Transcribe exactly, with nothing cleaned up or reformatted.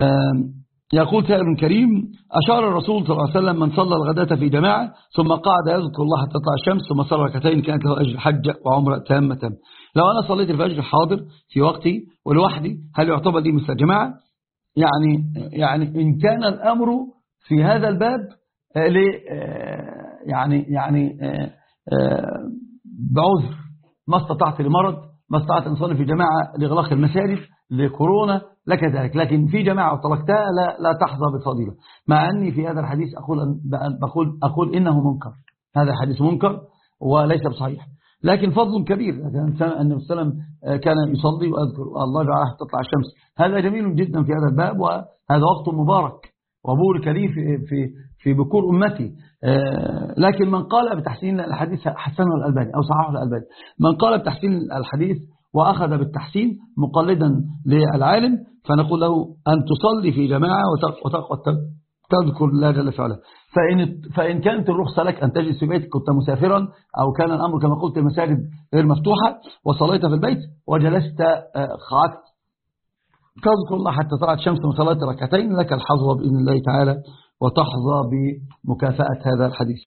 يقول سائل كريم: أشار الرسول صلى الله عليه وسلم من صلى الغداة في جماعة ثم قعد يذكر الله حتى تطلع الشمس ثم صلى ركعتين كانت له أجر حج وعمرة تامة. لو أنا صليت الفجر حاضر في وقتي ولوحدي هل يعتبر دي مثل الجماعة؟ يعني يعني إن كان الأمر في هذا الباب يعني يعني بعذر ما استطعت لمرض ما استطعت أن أصلي في جماعة لإغلاق المساجد لكورونا لك ذلك، لكن في جماعة وتركتها لا, لا تحظى بفضيلة، مع أني في هذا الحديث أقول, أقول, أقول إنه منكر، هذا الحديث منكر وليس بصحيح، لكن فضل كبير. النبي صلى الله عليه وسلم كان يصلي وأذكر الله جعله حتى تطلع الشمس، هذا جميل جدا في هذا الباب، وهذا وقت مبارك وبورك لي في, في, في بكور أمتي. لكن من قال بتحسين الحديث حسنه الألباني أو صححه الألباني، من قال بتحسين الحديث وأخذ بالتحسين مقلدا للعالم فنقول له أن تصلي في جماعة وتذكر الله جل وعلا. فإن, فإن كانت الرخصة لك أن تجلس في بيتك كنت مسافرا أو كان الأمر كما قلت المساجد غير مفتوحة وصليت في البيت وجلست خعدت تذكر الله حتى طلعت الشمس وصليت ركعتين لك الحظوة بإذن الله تعالى وتحظى بمكافأة هذا الحديث.